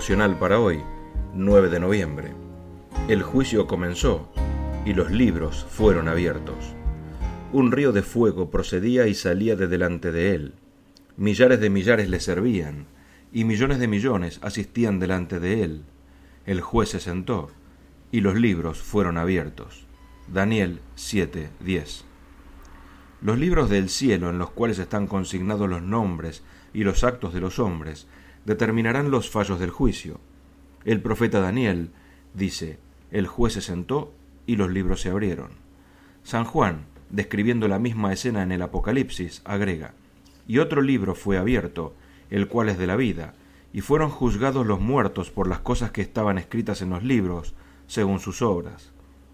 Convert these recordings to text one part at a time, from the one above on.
devocional para hoy, 9 de noviembre. El juicio comenzó y los libros fueron abiertos. Un río de fuego procedía y salía de delante de él. Millares de millares le servían y millones de millones asistían delante de él. El juez se sentó y los libros fueron abiertos. Daniel 7:10. Los libros del cielo, en los cuales están consignados los nombres y los actos de los hombres, determinarán los fallos del juicio. El profeta Daniel dice: el juez se sentó y los libros se abrieron. San Juan, describiendo la misma escena en el Apocalipsis, agrega: y otro libro fue abierto, el cual es de la vida, y fueron juzgados los muertos por las cosas que estaban escritas en los libros, según sus obras.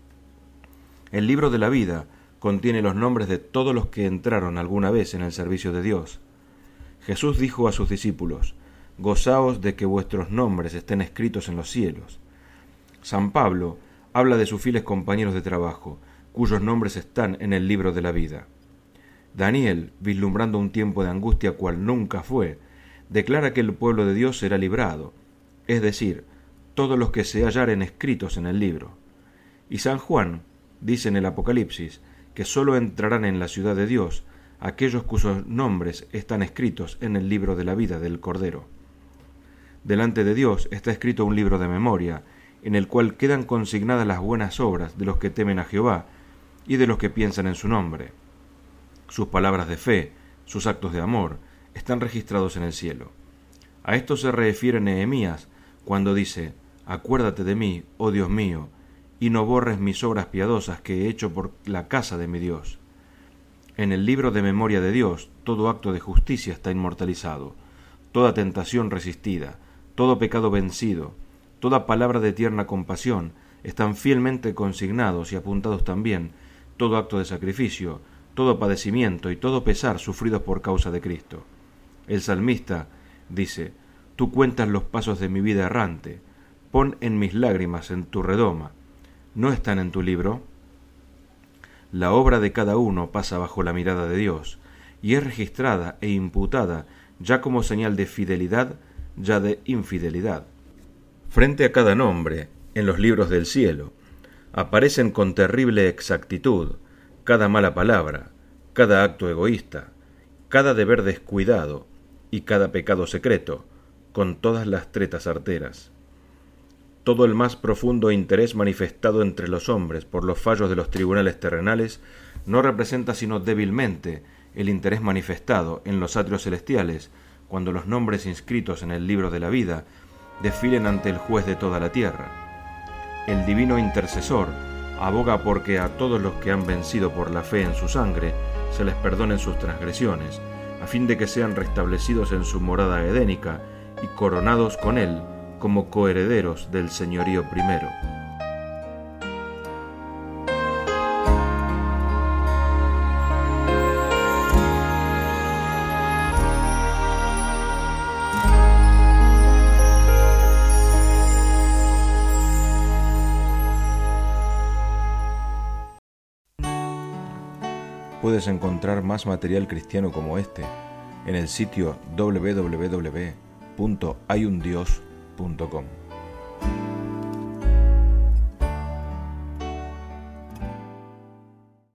El libro de la vida contiene los nombres de todos los que entraron alguna vez en el servicio de Dios. Jesús dijo a sus discípulos: gozaos de que vuestros nombres estén escritos en los cielos. San Pablo habla de sus fieles compañeros de trabajo, cuyos nombres están en el libro de la vida. Daniel, vislumbrando un tiempo de angustia cual nunca fue, declara que el pueblo de Dios será librado, es decir, todos los que se hallaren escritos en el libro. Y San Juan dice en el Apocalipsis que sólo entrarán en la ciudad de Dios aquellos cuyos nombres están escritos en el libro de la vida del Cordero. Delante de Dios está escrito un libro de memoria, en el cual quedan consignadas las buenas obras de los que temen a Jehová y de los que piensan en su nombre. Sus palabras de fe, sus actos de amor, están registrados en el cielo. A esto se refiere Nehemías cuando dice: acuérdate de mí, oh Dios mío, y no borres mis obras piadosas que he hecho por la casa de mi Dios. En el libro de memoria de Dios, todo acto de justicia está inmortalizado, toda tentación resistida, todo pecado vencido, toda palabra de tierna compasión están fielmente consignados y apuntados también todo acto de sacrificio, todo padecimiento y todo pesar sufridos por causa de Cristo. El salmista dice: tú cuentas los pasos de mi vida errante, pon en mis lágrimas en tu redoma. ¿No están en tu libro? La obra de cada uno pasa bajo la mirada de Dios, y es registrada e imputada ya como señal de fidelidad, ya de infidelidad. Frente a cada nombre, en los libros del cielo, aparecen con terrible exactitud cada mala palabra, cada acto egoísta, cada deber descuidado y cada pecado secreto, con todas las tretas arteras. Todo el más profundo interés manifestado entre los hombres por los fallos de los tribunales terrenales no representa sino débilmente el interés manifestado en los atrios celestiales cuando los nombres inscritos en el libro de la vida desfilen ante el juez de toda la tierra. El divino intercesor aboga porque a todos los que han vencido por la fe en su sangre se les perdonen sus transgresiones, a fin de que sean restablecidos en su morada edénica y coronados con él como coherederos del señorío primero. Puedes encontrar más material cristiano como este en el sitio www.hayundios.com.